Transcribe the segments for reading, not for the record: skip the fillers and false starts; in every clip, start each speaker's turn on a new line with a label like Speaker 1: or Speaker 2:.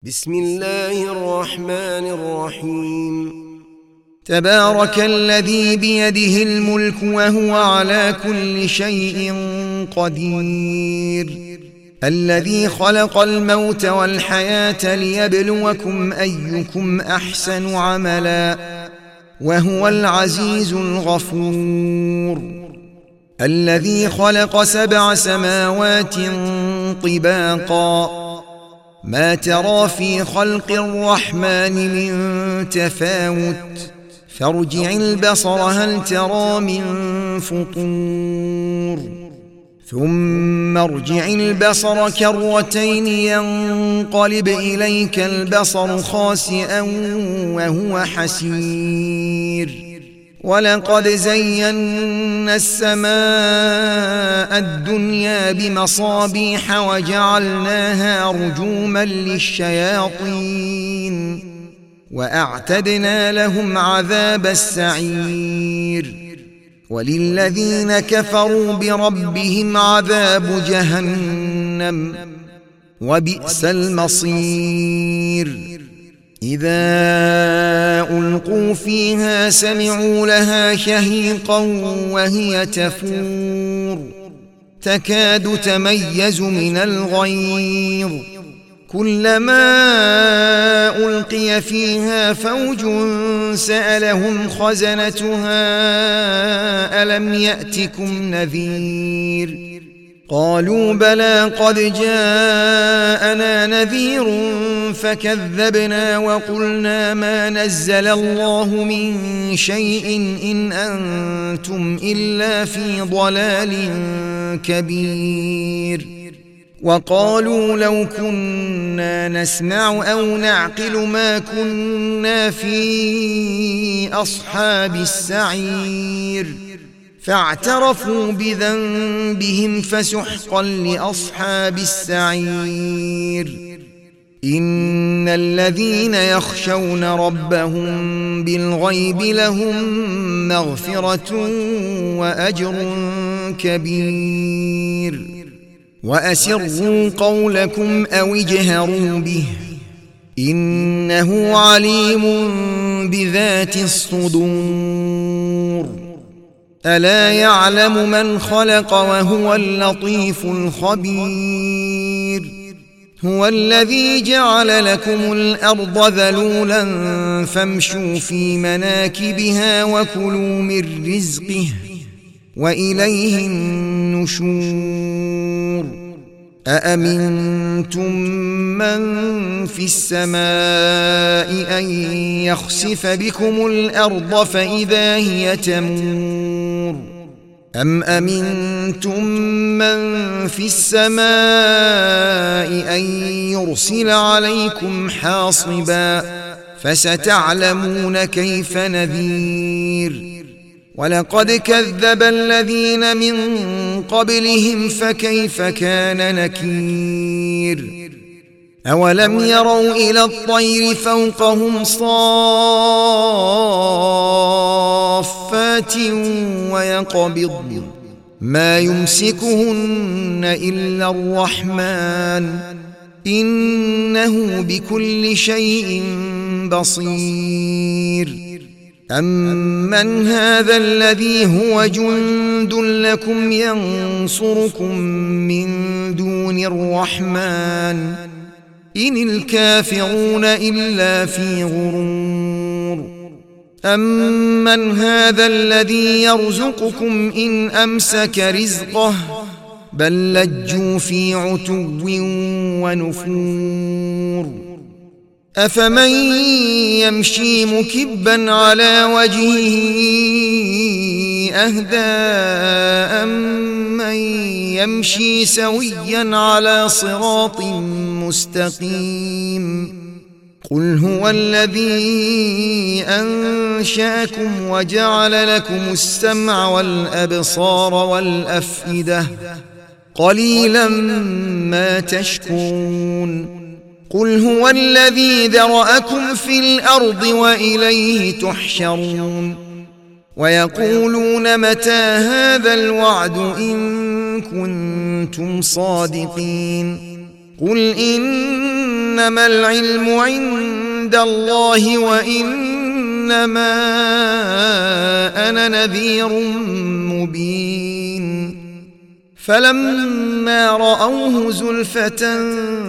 Speaker 1: بسم الله الرحمن الرحيم. تبارك الذي بيده الملك وهو على كل شيء قدير، الذي خلق الموت والحياة ليبلوكم أيكم أحسن عملا وهو العزيز الغفور، الذي خلق 7 سماوات طباقا ما ترى في خلق الرحمن من تفاوت فارجع البصر هل ترى من فطور ثم ارجع البصر كرتين ينقلب إليك البصر خاسئا وهو حسير، ولقد زينا السماء الدنيا بمصابيح وجعلناها رجوما للشياطين وأعتدنا لهم عذاب السعير، وللذين كفروا بربهم عذاب جهنم وبئس المصير. إذا ألقوا فيها سمعوا لها شهيقا وهي تفور تكاد تميز من الغيظ، كلما ألقي فيها فوج سألهم خزنتها ألم يأتكم نذير؟ قالوا بلى قد جاءنا نذير فكذبنا وقلنا ما نزل الله من شيء إن أنتم إلا في ضلال كبير. وقالوا لو كنا نسمع أو نعقل ما كنا في أصحاب السعير، فاعترفوا بذنبهم فسحقا لأصحاب السعير. إن الذين يخشون ربهم بالغيب لهم مغفرة وأجر كبير. وأسروا قولكم أو اجهروا به إنه عليم بذات الصدور. ألا يعلم من خلق وهو اللطيف الخبير. هو الذي جعل لكم الأرض ذلولا فامشوا في مناكبها وكلوا من رزقه وإليه النشور. أأمنتم من في السماء أن يخسف بكم الأرض فإذا هي تمور، أم أمنتم من في السماء أن يرسل عليكم حاصبا فستعلمون كيف نذير. ولقد كذب الذين من قبلهم فكيف كان نكير. أولم يروا إلى الطير فوقهم صافات ويقبضن ما يمسكهن إلا الرحمن إنه بكل شيء بصير. أمن هذا الذي هو جند لكم ينصركم من دون الرحمن إن الكافرون إلا في غرور. أمن هذا الذي يرزقكم إن أمسك رزقه بل لجوا في عتو ونفور. أفمن يمشي مكبا على وجهه أهدى أمن يمشي سويا على صراط مستقيم. قل هو الذي أنشأكم وجعل لكم السمع والأبصار والأفئدة قليلا ما تشكرون. قل هو الذي ذرأكم في الأرض وإليه تحشرون. ويقولون متى هذا الوعد إن كنتم صادقين. قل إنما العلم عند الله وإنما أنا نذير مبين فلما رأوه زلفة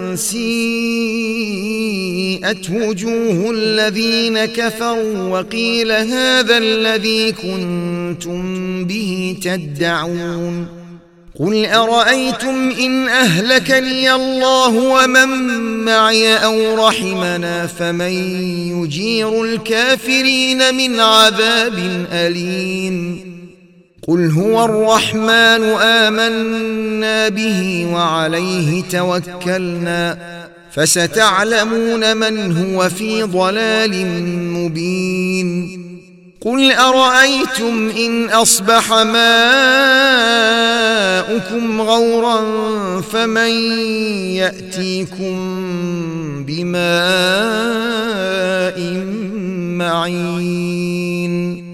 Speaker 1: سيئت وجوه الذين كفروا وقيل هذا الذي كنتم به تدعون قل أرأيتم إن أهلكني الله ومن معي أو رحمنا فمن يجير الكافرين من عذاب أليم قل هو الرحمن آمنا به وعليه توكلنا فستعلمون من هو في ضلال مبين قل أرأيتم إن أصبح ماؤكم غورا فمن يأتيكم بماء معين